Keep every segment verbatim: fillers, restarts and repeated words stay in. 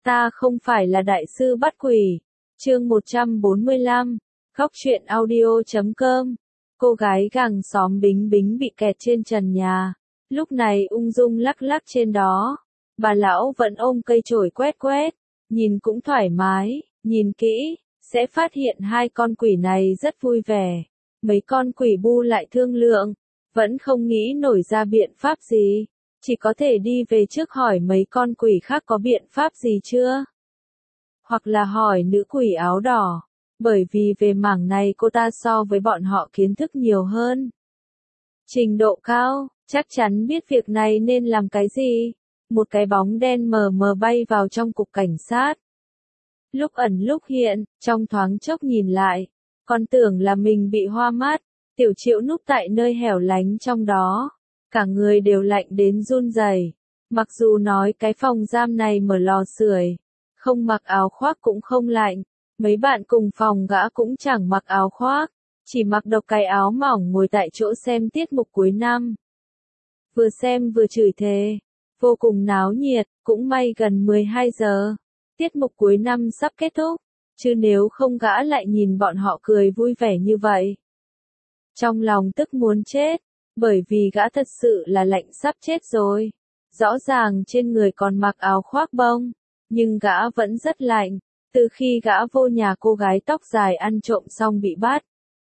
Ta không phải là đại sư bắt quỷ. Chương một trăm bốn mươi lăm, Góc truyện audio chấm com. Cô gái gàng xóm Bính Bính bị kẹt trên trần nhà, lúc này ung dung lắc lắc trên đó. Bà lão vẫn ôm cây chổi quét quét, nhìn cũng thoải mái, nhìn kỹ, sẽ phát hiện hai con quỷ này rất vui vẻ. Mấy con quỷ bu lại thương lượng, vẫn không nghĩ nổi ra biện pháp gì, chỉ có thể đi về trước hỏi mấy con quỷ khác có biện pháp gì chưa. Hoặc là hỏi nữ quỷ áo đỏ, bởi vì về mảng này cô ta so với bọn họ kiến thức nhiều hơn. Trình độ cao, chắc chắn biết việc này nên làm cái gì. Một cái bóng đen mờ mờ bay vào trong cục cảnh sát. Lúc ẩn lúc hiện, trong thoáng chốc nhìn lại, còn tưởng là mình bị hoa mắt. Tiểu Triệu núp tại nơi hẻo lánh trong đó, cả người đều lạnh đến run rẩy. Mặc dù nói cái phòng giam này mở lò sưởi, không mặc áo khoác cũng không lạnh. Mấy bạn cùng phòng gã cũng chẳng mặc áo khoác, chỉ mặc độc cái áo mỏng ngồi tại chỗ xem tiết mục cuối năm. Vừa xem vừa chửi thề, vô cùng náo nhiệt, cũng may gần mười hai giờ. Tiết mục cuối năm sắp kết thúc, chứ nếu không gã lại nhìn bọn họ cười vui vẻ như vậy. Trong lòng tức muốn chết, bởi vì gã thật sự là lạnh sắp chết rồi. Rõ ràng trên người còn mặc áo khoác bông, nhưng gã vẫn rất lạnh, từ khi gã vô nhà cô gái tóc dài ăn trộm xong bị bắt.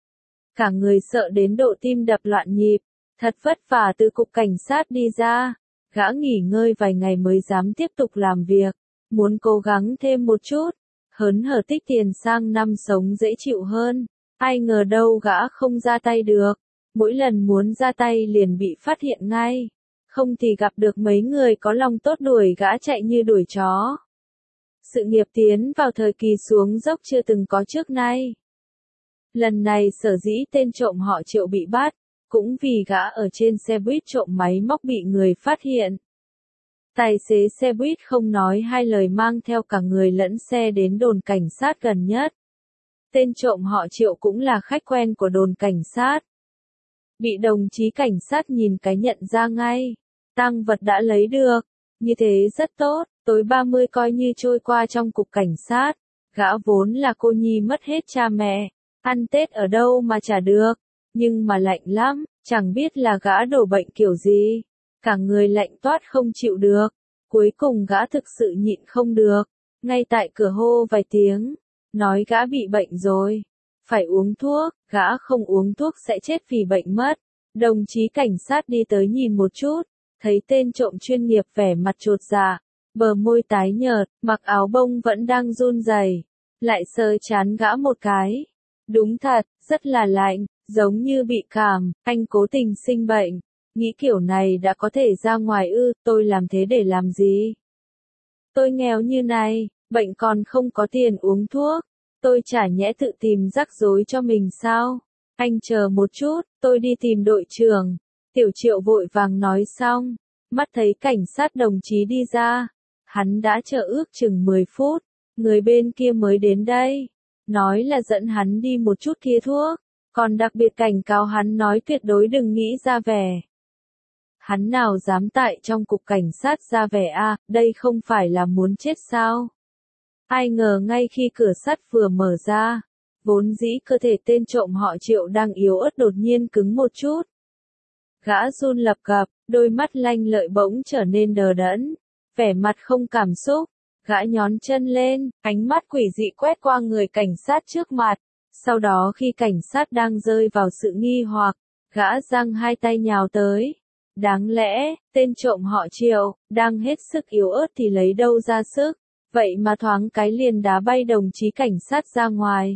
Cả người sợ đến độ tim đập loạn nhịp, thật vất vả từ cục cảnh sát đi ra, gã nghỉ ngơi vài ngày mới dám tiếp tục làm việc, muốn cố gắng thêm một chút, hớn hở tích tiền sang năm sống dễ chịu hơn. Ai ngờ đâu gã không ra tay được, mỗi lần muốn ra tay liền bị phát hiện ngay, không thì gặp được mấy người có lòng tốt đuổi gã chạy như đuổi chó. Sự nghiệp tiến vào thời kỳ xuống dốc chưa từng có trước nay. Lần này sở dĩ tên trộm họ Triệu bị bắt, cũng vì gã ở trên xe buýt trộm máy móc bị người phát hiện. Tài xế xe buýt không nói hai lời mang theo cả người lẫn xe đến đồn cảnh sát gần nhất. Tên trộm họ Triệu cũng là khách quen của đồn cảnh sát. Bị đồng chí cảnh sát nhìn cái nhận ra ngay. Tang vật đã lấy được, như thế rất tốt, tối ba mươi coi như trôi qua trong cục cảnh sát. Gã vốn là cô nhi mất hết cha mẹ, ăn Tết ở đâu mà chả được, nhưng mà lạnh lắm, chẳng biết là gã đổ bệnh kiểu gì. Cả người lạnh toát không chịu được, cuối cùng gã thực sự nhịn không được, ngay tại cửa hô vài tiếng. Nói gã bị bệnh rồi, phải uống thuốc, gã không uống thuốc sẽ chết vì bệnh mất. Đồng chí cảnh sát đi tới nhìn một chút, thấy tên trộm chuyên nghiệp vẻ mặt chột dạ, bờ môi tái nhợt, mặc áo bông vẫn đang run rẩy, lại sờ trán gã một cái. Đúng thật, rất là lạnh, giống như bị cảm, anh cố tình sinh bệnh. Nghĩ kiểu này đã có thể ra ngoài ư, tôi làm thế để làm gì? Tôi nghèo như này, bệnh còn không có tiền uống thuốc, tôi chả nhẽ tự tìm rắc rối cho mình sao? Anh chờ một chút, tôi đi tìm đội trưởng. Tiểu Triệu vội vàng nói xong, mắt thấy cảnh sát đồng chí đi ra, hắn đã chờ ước chừng mười phút, người bên kia mới đến đây, nói là dẫn hắn đi một chút kia thuốc, còn đặc biệt cảnh cáo hắn nói tuyệt đối đừng nghĩ ra vẻ. Hắn nào dám tại trong cục cảnh sát ra vẻ a, đây không phải là muốn chết sao? Ai ngờ ngay khi cửa sắt vừa mở ra, vốn dĩ cơ thể tên trộm họ Triệu đang yếu ớt đột nhiên cứng một chút. Gã run lập cập, đôi mắt lanh lợi bỗng trở nên đờ đẫn, vẻ mặt không cảm xúc. Gã nhón chân lên, ánh mắt quỷ dị quét qua người cảnh sát trước mặt. Sau đó khi cảnh sát đang rơi vào sự nghi hoặc, gã giang hai tay nhào tới. Đáng lẽ, tên trộm họ Triệu, đang hết sức yếu ớt thì lấy đâu ra sức, vậy mà thoáng cái liền đá bay đồng chí cảnh sát ra ngoài.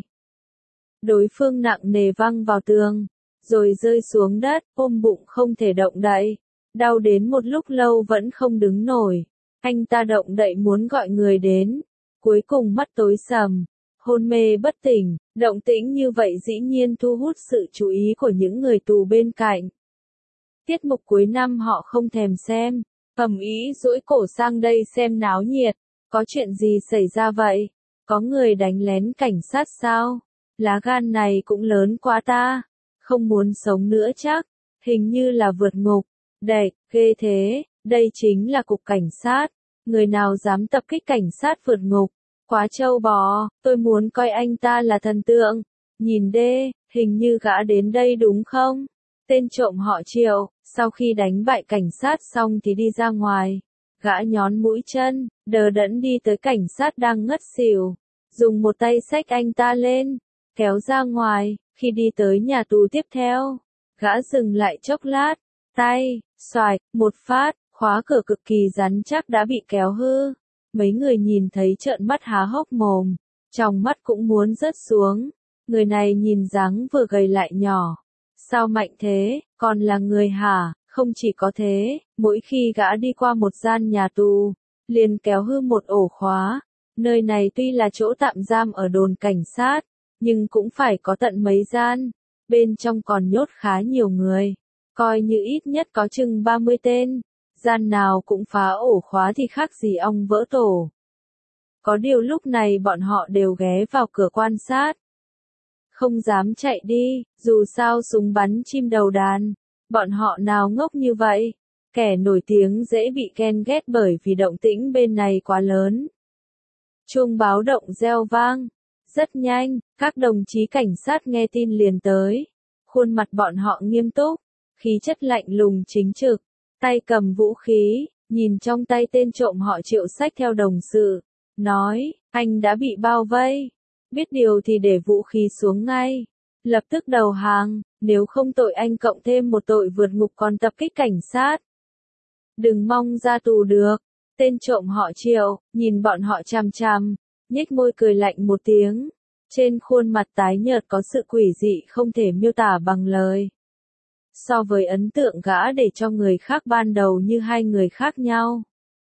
Đối phương nặng nề văng vào tường, rồi rơi xuống đất, ôm bụng không thể động đậy, đau đến một lúc lâu vẫn không đứng nổi. Anh ta động đậy muốn gọi người đến, cuối cùng mắt tối sầm, hôn mê bất tỉnh, động tĩnh như vậy dĩ nhiên thu hút sự chú ý của những người tù bên cạnh. Tiết mục cuối năm họ không thèm xem, ầm ĩ duỗi cổ sang đây xem náo nhiệt. Có chuyện gì xảy ra vậy? Có người đánh lén cảnh sát sao? Lá gan này cũng lớn quá ta. Không muốn sống nữa chắc. Hình như là vượt ngục. Đệt, ghê thế, đây chính là cục cảnh sát. người nào dám tập kích cảnh sát vượt ngục, quá trâu bò, tôi muốn coi anh ta là thần tượng. Nhìn đê, hình như gã đến đây đúng không? Tên trộm họ Triệu, sau khi đánh bại cảnh sát xong thì đi ra ngoài. Gã nhón mũi chân, đờ đẫn đi tới cảnh sát đang ngất xỉu. Dùng một tay xách anh ta lên, kéo ra ngoài. Khi đi tới nhà tù tiếp theo, gã dừng lại chốc lát. Tay, xoạch, một phát, khóa cửa cực kỳ rắn chắc đã bị kéo hư. Mấy người nhìn thấy trợn mắt há hốc mồm, trong mắt cũng muốn rớt xuống. Người này nhìn dáng vừa gầy lại nhỏ. Sao mạnh thế, còn là người hả? Không chỉ có thế, mỗi khi gã đi qua một gian nhà tù, liền kéo hư một ổ khóa. Nơi này tuy là chỗ tạm giam ở đồn cảnh sát, nhưng cũng phải có tận mấy gian. Bên trong còn nhốt khá nhiều người, coi như ít nhất có chừng ba mươi tên. Gian nào cũng phá ổ khóa thì khác gì ong vỡ tổ. Có điều lúc này bọn họ đều ghé vào cửa quan sát. Không dám chạy đi, dù sao súng bắn chim đầu đàn. Bọn họ nào ngốc như vậy. Kẻ nổi tiếng dễ bị ghen ghét bởi vì động tĩnh bên này quá lớn. Chuông báo động reo vang. Rất nhanh, các đồng chí cảnh sát nghe tin liền tới. Khuôn mặt bọn họ nghiêm túc, khí chất lạnh lùng chính trực, tay cầm vũ khí, nhìn trong tay tên trộm họ Triệu xách theo đồng sự. Nói, anh đã bị bao vây. Biết điều thì để vũ khí xuống ngay. Lập tức đầu hàng, nếu không tội anh cộng thêm một tội vượt ngục còn tập kích cảnh sát. Đừng mong ra tù được. Tên trộm họ Triệu, nhìn bọn họ chằm chằm, nhếch môi cười lạnh một tiếng. Trên khuôn mặt tái nhợt có sự quỷ dị không thể miêu tả bằng lời. So với ấn tượng gã để cho người khác ban đầu như hai người khác nhau.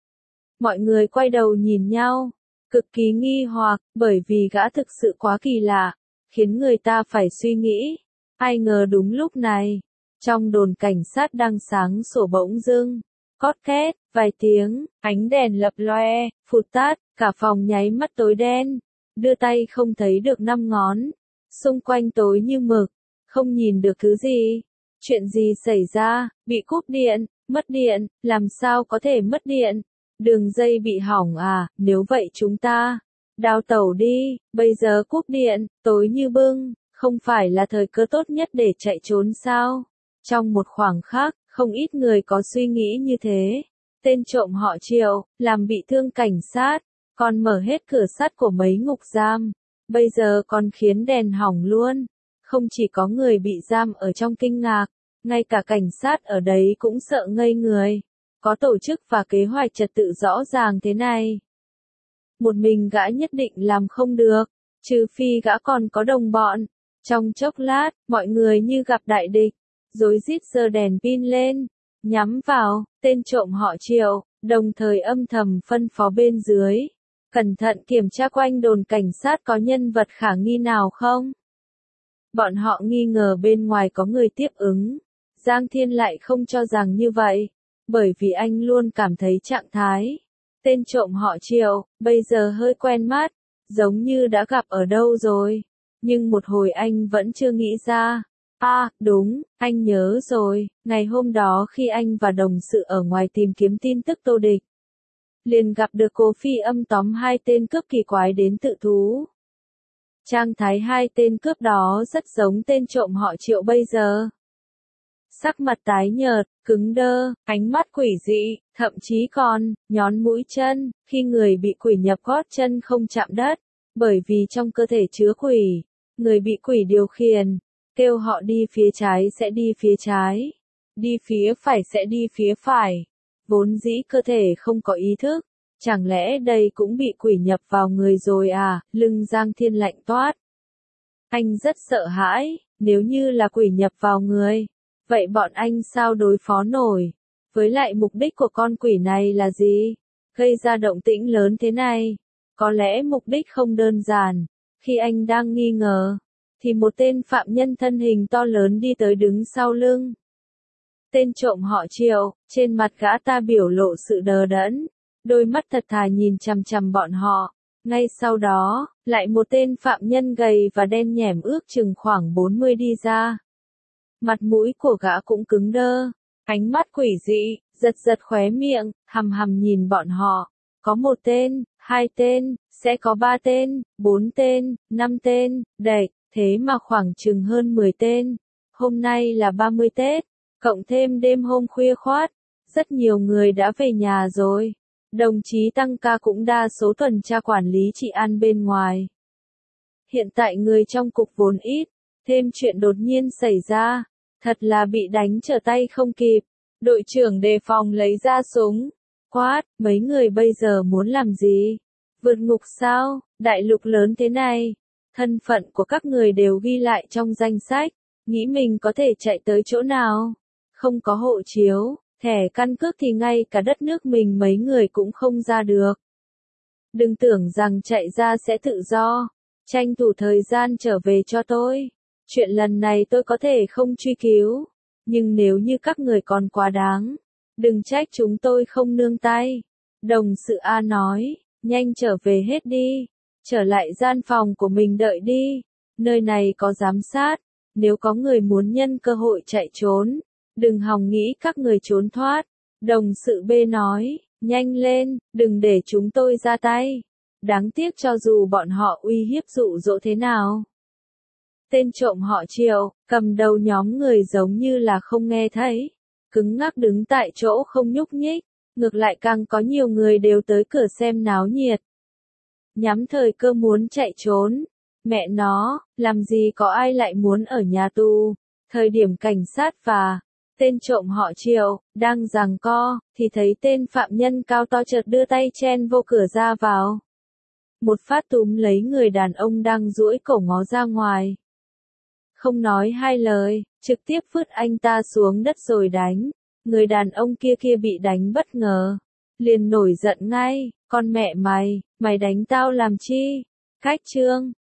Mọi người quay đầu nhìn nhau, cực kỳ nghi hoặc, bởi vì gã thực sự quá kỳ lạ, khiến người ta phải suy nghĩ. Ai ngờ đúng lúc này, trong đồn cảnh sát đang sáng sủa bỗng dưng, cót két, vài tiếng, ánh đèn lập loe, phụt tắt, cả phòng nháy mắt tối đen, đưa tay không thấy được năm ngón, xung quanh tối như mực, không nhìn được thứ gì. Chuyện gì xảy ra? Bị cúp điện, mất điện, làm sao có thể mất điện? Đường dây bị hỏng à? Nếu vậy chúng ta đào tẩu đi, bây giờ cúp điện, tối như bưng, không phải là thời cơ tốt nhất để chạy trốn sao? Trong một khoảng khắc, không ít người có suy nghĩ như thế. Tên trộm họ Triệu, làm bị thương cảnh sát, còn mở hết cửa sắt của mấy ngục giam, bây giờ còn khiến đèn hỏng luôn. Không chỉ có người bị giam ở trong kinh ngạc, ngay cả cảnh sát ở đấy cũng sợ ngây người. Có tổ chức và kế hoạch trật tự rõ ràng thế này, một mình gã nhất định làm không được, trừ phi gã còn có đồng bọn. Trong chốc lát, mọi người như gặp đại địch, rối rít giơ đèn pin lên, nhắm vào tên trộm họ Triệu, đồng thời âm thầm phân phó bên dưới, cẩn thận kiểm tra quanh đồn cảnh sát có nhân vật khả nghi nào không. Bọn họ nghi ngờ bên ngoài có người tiếp ứng. Giang Thiên lại không cho rằng như vậy, bởi vì anh luôn cảm thấy trạng thái tên trộm họ Triệu bây giờ hơi quen mắt, giống như đã gặp ở đâu rồi. Nhưng một hồi anh vẫn chưa nghĩ ra. À, đúng, anh nhớ rồi, ngày hôm đó khi anh và đồng sự ở ngoài tìm kiếm tin tức Tô Địch, liền gặp được Cố Phi Âm tóm hai tên cướp kỳ quái đến tự thú. Trang thái hai tên cướp đó rất giống tên trộm họ Triệu bây giờ. Sắc mặt tái nhợt, cứng đơ, ánh mắt quỷ dị, thậm chí còn nhón mũi chân, khi người bị quỷ nhập gót chân không chạm đất, bởi vì trong cơ thể chứa quỷ. Người bị quỷ điều khiển, kêu họ đi phía trái sẽ đi phía trái, đi phía phải sẽ đi phía phải. Vốn dĩ cơ thể không có ý thức, chẳng lẽ đây cũng bị quỷ nhập vào người rồi à? Lưng Giang Thiên lạnh toát. Anh rất sợ hãi, nếu như là quỷ nhập vào người, vậy bọn anh sao đối phó nổi? Với lại mục đích của con quỷ này là gì? Gây ra động tĩnh lớn thế này, có lẽ mục đích không đơn giản. Khi anh đang nghi ngờ, thì một tên phạm nhân thân hình to lớn đi tới đứng sau lưng tên trộm họ Triệu, trên mặt gã ta biểu lộ sự đờ đẫn, đôi mắt thật thà nhìn chằm chằm bọn họ. Ngay sau đó, lại một tên phạm nhân gầy và đen nhẻm ước chừng khoảng bốn mươi đi ra. Mặt mũi của gã cũng cứng đơ, ánh mắt quỷ dị, giật giật khóe miệng, hằm hằm nhìn bọn họ. Có một tên, hai tên, sẽ có ba tên, bốn tên, năm tên, đẩy, thế mà khoảng chừng hơn mười tên. Hôm nay là ba mươi Tết, cộng thêm đêm hôm khuya khoát, rất nhiều người đã về nhà rồi. Đồng chí tăng ca cũng đa số tuần tra quản lý trị an bên ngoài. Hiện tại người trong cục vốn ít, thêm chuyện đột nhiên xảy ra, thật là bị đánh trở tay không kịp. Đội trưởng đề phòng lấy ra súng, quát, mấy người bây giờ muốn làm gì? Vượt ngục sao? Đại lục lớn thế này, thân phận của các người đều ghi lại trong danh sách, nghĩ mình có thể chạy tới chỗ nào? Không có hộ chiếu, thẻ căn cước thì ngay cả đất nước mình mấy người cũng không ra được. Đừng tưởng rằng chạy ra sẽ tự do, tranh thủ thời gian trở về cho tôi. Chuyện lần này tôi có thể không truy cứu, nhưng nếu như các người còn quá đáng, đừng trách chúng tôi không nương tay. Đồng sự A nói, nhanh trở về hết đi, trở lại gian phòng của mình đợi đi, nơi này có giám sát, nếu có người muốn nhân cơ hội chạy trốn, đừng hòng nghĩ các người trốn thoát. Đồng sự B nói, nhanh lên, đừng để chúng tôi ra tay. Đáng tiếc cho dù bọn họ uy hiếp dụ dỗ thế nào. Tên trộm họ Triệu, cầm đầu nhóm người giống như là không nghe thấy, cứng ngắc đứng tại chỗ không nhúc nhích, ngược lại càng có nhiều người đều tới cửa xem náo nhiệt. Nhắm thời cơ muốn chạy trốn, mẹ nó, làm gì có ai lại muốn ở nhà tù. Thời điểm cảnh sát và tên trộm họ Triệu đang giằng co, thì thấy tên phạm nhân cao to chợt đưa tay chen vô cửa ra vào. Một phát túm lấy người đàn ông đang duỗi cổ ngó ra ngoài. Không nói hai lời, trực tiếp vứt anh ta xuống đất rồi đánh. Người đàn ông kia kia bị đánh bất ngờ, liền nổi giận ngay, con mẹ mày, mày đánh tao làm chi? Khách trương,